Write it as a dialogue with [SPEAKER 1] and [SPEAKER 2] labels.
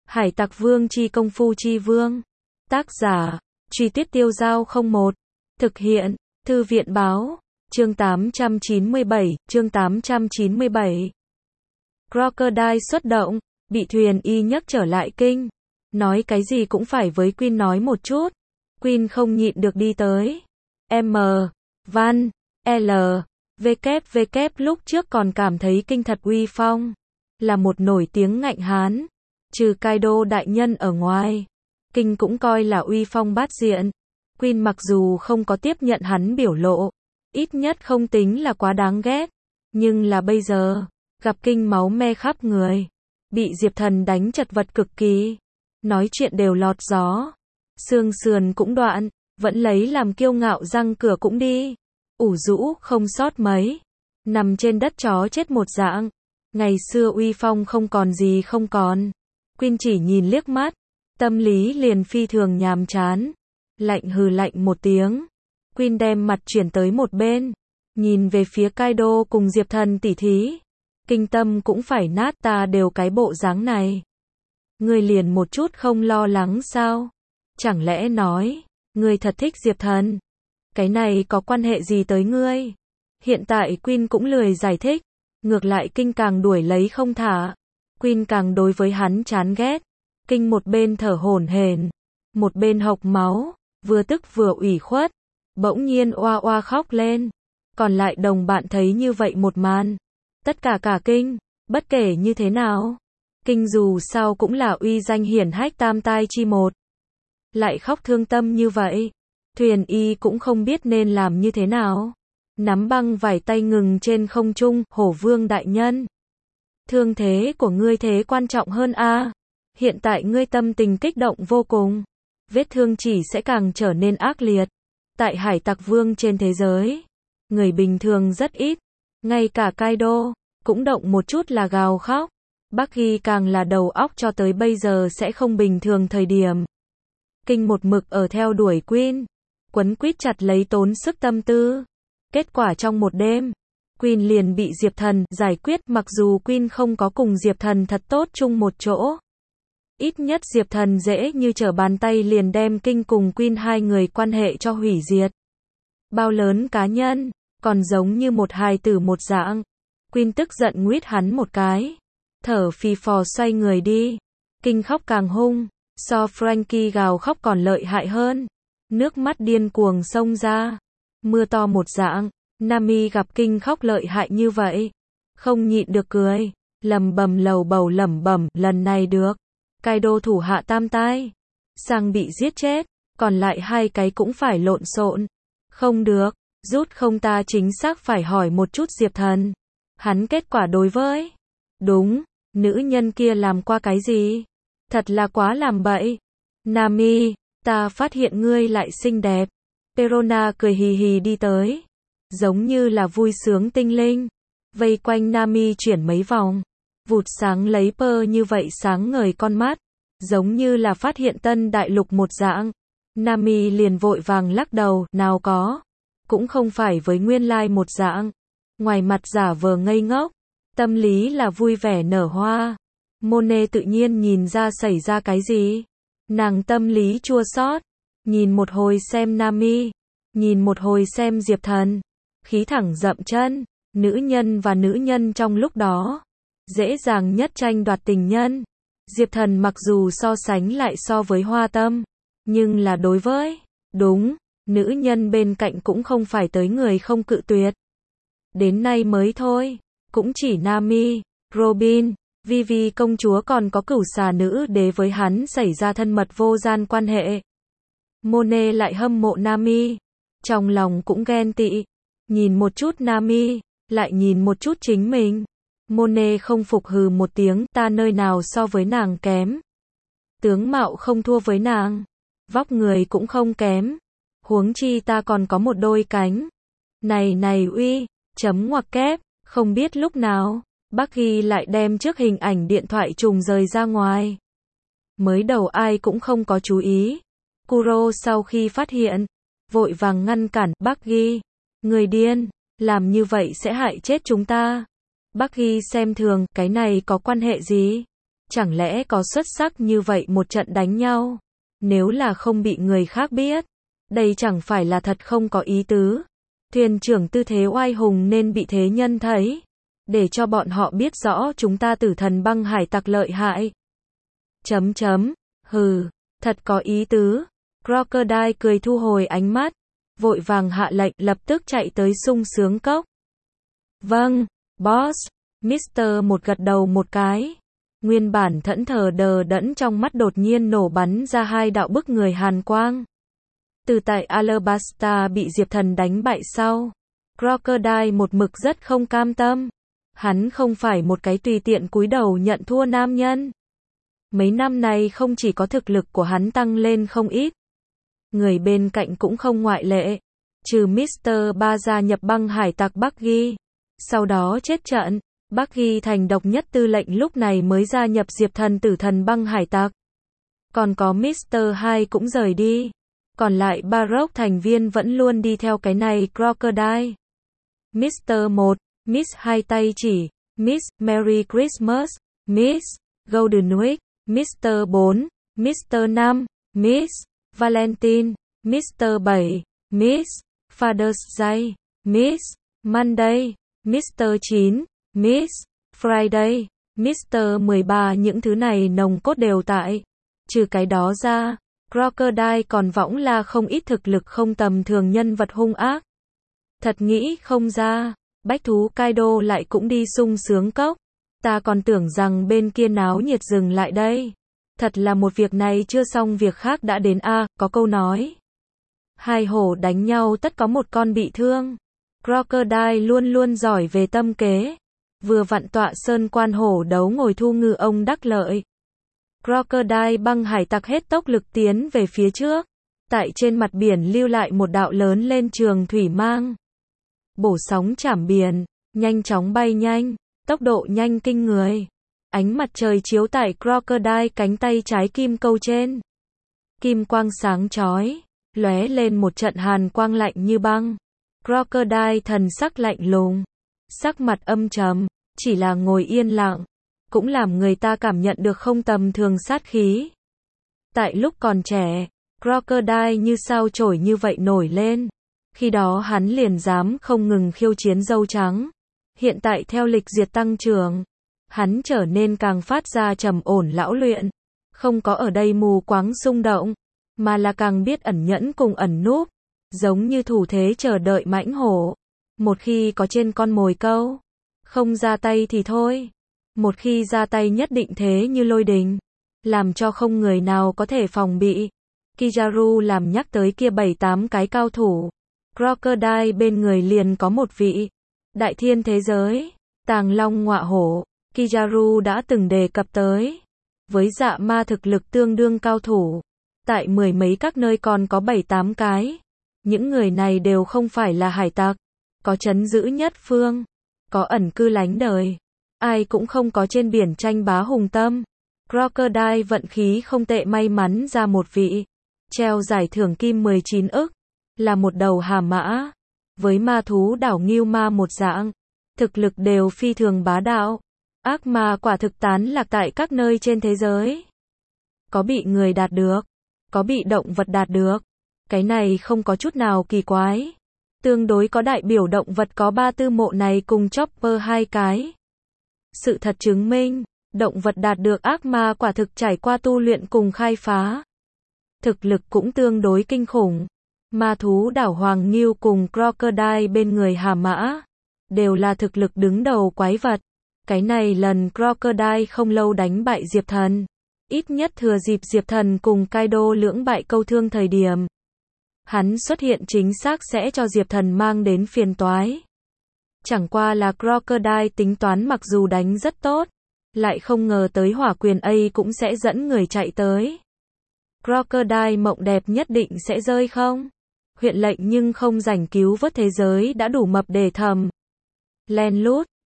[SPEAKER 1] Hải Tặc Vương chi công phu chi vương. Tác giả, Truy Tuyết Tiêu Dao 01. Thực hiện, Thư viện báo. Chương 897. Crocodile xuất động, bị thuyền y nhấc trở lại kinh. Nói cái gì cũng phải với Queen nói một chút. Queen không nhịn được đi tới. M. Văn. L. WW lúc trước còn cảm thấy kinh thật uy phong. Là một nổi tiếng ngạnh hán. Trừ Kaido đại nhân ở ngoài. Kinh cũng coi là uy phong bát diện. Queen mặc dù không có tiếp nhận hắn biểu lộ. Ít nhất không tính là quá đáng ghét. Nhưng là bây giờ. Gặp Kinh máu me khắp người. Bị Diệp Thần đánh chật vật cực kỳ. Nói chuyện đều lọt gió. Xương sườn cũng đoạn. Vẫn lấy làm kiêu ngạo răng cửa cũng đi. Ủ rũ không sót mấy. Nằm trên đất chó chết một dạng. Ngày xưa uy phong không còn gì không còn. Queen chỉ nhìn liếc mắt. Tâm lý liền phi thường nhàm chán. Lạnh hừ lạnh một tiếng. Queen đem mặt chuyển tới một bên. Nhìn về phía Kaido cùng Diệp Thần tỉ thí. Kinh tâm cũng phải nát, ta đều cái bộ dáng này. Ngươi liền một chút không lo lắng sao? Chẳng lẽ nói, ngươi thật thích Diệp Thần? Cái này có quan hệ gì tới ngươi? Hiện tại Queen cũng lười giải thích. Ngược lại Kinh càng đuổi lấy không thả. Queen càng đối với hắn chán ghét. Kinh một bên thở hổn hển, một bên hộc máu, vừa tức vừa ủy khuất. Bỗng nhiên oa oa khóc lên. Còn lại đồng bạn thấy như vậy một màn. Tất cả kinh, bất kể như thế nào. Kinh dù sao cũng là uy danh hiển hách tam tai chi một. Lại khóc thương tâm như vậy. Thuyền y cũng không biết nên làm như thế nào. Nắm băng vải tay ngừng trên không trung, Hổ Vương đại nhân. Thương thế của ngươi thế quan trọng hơn a. Hiện tại ngươi tâm tình kích động vô cùng. Vết thương chỉ sẽ càng trở nên ác liệt. Tại Hải Tặc Vương trên thế giới, người bình thường rất ít. Ngay cả Kaido cũng động một chút là gào khóc. Bucky càng là đầu óc cho tới bây giờ sẽ không bình thường thời điểm. Kinh một mực ở theo đuổi Queen, quấn quýt chặt lấy tốn sức tâm tư. Kết quả trong một đêm, Queen liền bị Diệp Thần giải quyết, mặc dù Queen không có cùng Diệp Thần thật tốt chung một chỗ. Ít nhất Diệp Thần dễ như trở bàn tay liền đem Kinh cùng Queen hai người quan hệ cho hủy diệt. Bao lớn cá nhân, còn giống như một hài tử một dạng. Queen tức giận nguyết hắn một cái. Thở phì phò xoay người đi. Kinh khóc càng hung. So Frankie gào khóc còn lợi hại hơn. Nước mắt điên cuồng xông ra. Mưa to một dạng. Nami gặp Kinh khóc lợi hại như vậy. Không nhịn được cười. Lầm bầm lầu bầu lẩm bẩm, lần này được. Kaido thủ hạ tam tai. Sang bị giết chết. Còn lại hai cái cũng phải lộn xộn. Không được. Rút không, ta chính xác phải hỏi một chút Diệp Thần. Hắn kết quả đối với. Đúng. Nữ nhân kia làm qua cái gì? Thật là quá làm bậy. Nami, ta phát hiện ngươi lại xinh đẹp. Perona cười hì hì đi tới. Giống như là vui sướng tinh linh. Vây quanh Nami chuyển mấy vòng. Vụt sáng lấy pơ như vậy sáng ngời con mắt. Giống như là phát hiện tân đại lục một dạng. Nami liền vội vàng lắc đầu, nào có. Cũng không phải với nguyên lai một dạng. Ngoài mặt giả vờ ngây ngốc. Tâm lý là vui vẻ nở hoa. Mone tự nhiên nhìn ra xảy ra cái gì. Nàng tâm lý chua xót. Nhìn một hồi xem Nami. Nhìn một hồi xem Diệp Thần. Khí thẳng dậm chân. Nữ nhân và nữ nhân trong lúc đó. Dễ dàng nhất tranh đoạt tình nhân. Diệp Thần mặc dù so sánh lại so với Hoa Tâm. Nhưng là đối với. Đúng. Nữ nhân bên cạnh cũng không phải tới người không cự tuyệt. Đến nay mới thôi. Cũng chỉ Nami, Robin, Vivi công chúa còn có cửu xà nữ đế với hắn xảy ra thân mật vô gian quan hệ. Mone lại hâm mộ Nami. Trong lòng cũng ghen tị. Nhìn một chút Nami, lại nhìn một chút chính mình. Mone không phục hừ một tiếng, ta nơi nào so với nàng kém. Tướng mạo không thua với nàng. Vóc người cũng không kém. Huống chi ta còn có một đôi cánh. Này uy, chấm ngoặc kép. Không biết lúc nào, Bucky lại đem trước hình ảnh điện thoại trùng rời ra ngoài. Mới đầu ai cũng không có chú ý. Kuro sau khi phát hiện, vội vàng ngăn cản, Bucky, người điên, làm như vậy sẽ hại chết chúng ta. Bucky xem thường, cái này có quan hệ gì? Chẳng lẽ có xuất sắc như vậy một trận đánh nhau? Nếu là không bị người khác biết, đây chẳng phải là thật không có ý tứ. Thuyền trưởng tư thế oai hùng nên bị thế nhân thấy, để cho bọn họ biết rõ chúng ta Tử Thần Băng hải tặc lợi hại. Hừ, thật có ý tứ. Crocodile cười thu hồi ánh mắt, vội vàng hạ lệnh lập tức chạy tới sung sướng cốc. Vâng, boss. Mr. Một gật đầu một cái. Nguyên bản thẫn thờ đờ đẫn trong mắt đột nhiên nổ bắn ra hai đạo bức người hàn quang. Từ tại Alabasta bị Diệp Thần đánh bại sau, Crocodile một mực rất không cam tâm. Hắn không phải một cái tùy tiện cúi đầu nhận thua nam nhân. Mấy năm nay không chỉ có thực lực của hắn tăng lên không ít, người bên cạnh cũng không ngoại lệ. Trừ Mr. Ba gia nhập băng hải tặc Bucky, sau đó chết trận, Bucky thành độc nhất tư lệnh lúc này mới gia nhập Diệp Thần Tử Thần Băng hải tặc. Còn có Mr. 2 cũng rời đi. Còn lại Baroque thành viên vẫn luôn đi theo cái này Crocodile. Mr. 1, Miss hai tay chỉ, Miss Merry Christmas, Miss Golden Week, Mr. 4, Mr. 5, Miss Valentine, Mr. 7, Miss Father's Day, Miss Monday, Mr. 9, Miss Friday, Mr. 13 những thứ này nồng cốt đều tại. Trừ cái đó ra, Crocodile còn võng la không ít thực lực không tầm thường nhân vật hung ác. Thật nghĩ không ra, bách thú Kaido lại cũng đi sung sướng cốc. Ta còn tưởng rằng bên kia náo nhiệt dừng lại đây. Thật là một việc này chưa xong việc khác đã đến a, có câu nói. Hai hổ đánh nhau tất có một con bị thương. Crocodile luôn luôn giỏi về tâm kế. Vừa vặn tọa sơn quan hổ đấu ngồi thu ngư ông đắc lợi. Crocodile băng hải tặc hết tốc lực tiến về phía trước. Tại trên mặt biển lưu lại một đạo lớn lên trường thủy mang. Bổ sóng chảm biển, nhanh chóng bay nhanh, tốc độ nhanh kinh người. Ánh mặt trời chiếu tại Crocodile cánh tay trái kim câu trên. Kim quang sáng chói, lóe lên một trận hàn quang lạnh như băng. Crocodile thần sắc lạnh lùng, sắc mặt âm trầm, chỉ là ngồi yên lặng, cũng làm người ta cảm nhận được không tầm thường sát khí. Tại lúc còn trẻ, Crocodile như sao chổi như vậy nổi lên. Khi đó hắn liền dám không ngừng khiêu chiến dâu trắng. Hiện tại theo lịch diệt tăng trưởng, hắn trở nên càng phát ra trầm ổn lão luyện. Không có ở đây mù quáng xung động, mà là càng biết ẩn nhẫn cùng ẩn núp. Giống như thủ thế chờ đợi mãnh hổ. Một khi có trên con mồi câu, không ra tay thì thôi. Một khi ra tay nhất định thế như lôi đình, làm cho không người nào có thể phòng bị. Kizaru làm nhắc tới kia 7-8 cái cao thủ. Crocodile bên người liền có một vị. Đại thiên thế giới, tàng long ngọa hổ. Kizaru đã từng đề cập tới. Với dạ ma thực lực tương đương cao thủ. Tại mười mấy các nơi còn có 7-8 cái. Những người này đều không phải là hải tặc. Có trấn giữ nhất phương. Có ẩn cư lánh đời. Ai cũng không có trên biển tranh bá hùng tâm. Crocodile vận khí không tệ may mắn ra một vị. Treo giải thưởng kim 19 ức. Là một đầu hà mã. Với ma thú đảo Ngưu Ma một dạng. Thực lực đều phi thường bá đạo. Ác ma quả thực tán lạc tại các nơi trên thế giới. Có bị người đạt được. Có bị động vật đạt được. Cái này không có chút nào kỳ quái. Tương đối có đại biểu động vật có 3 tư mộ này cùng Chopper 2 cái. Sự thật chứng minh, động vật đạt được ác ma quả thực trải qua tu luyện cùng khai phá. Thực lực cũng tương đối kinh khủng. Ma thú đảo Hoàng Ngưu cùng Crocodile bên người hà mã. Đều là thực lực đứng đầu quái vật. Cái này lần Crocodile không lâu đánh bại Diệp Thần. Ít nhất thừa dịp Diệp Thần cùng Kaido lưỡng bại câu thương thời điểm. Hắn xuất hiện chính xác sẽ cho Diệp Thần mang đến phiền toái. Chẳng qua là Crocodile tính toán mặc dù đánh rất tốt, lại không ngờ tới hỏa quyền A cũng sẽ dẫn người chạy tới. Crocodile mộng đẹp nhất định sẽ rơi không? Huyện lệnh nhưng không rảnh cứu vớt thế giới đã đủ mập để thầm. Len lút,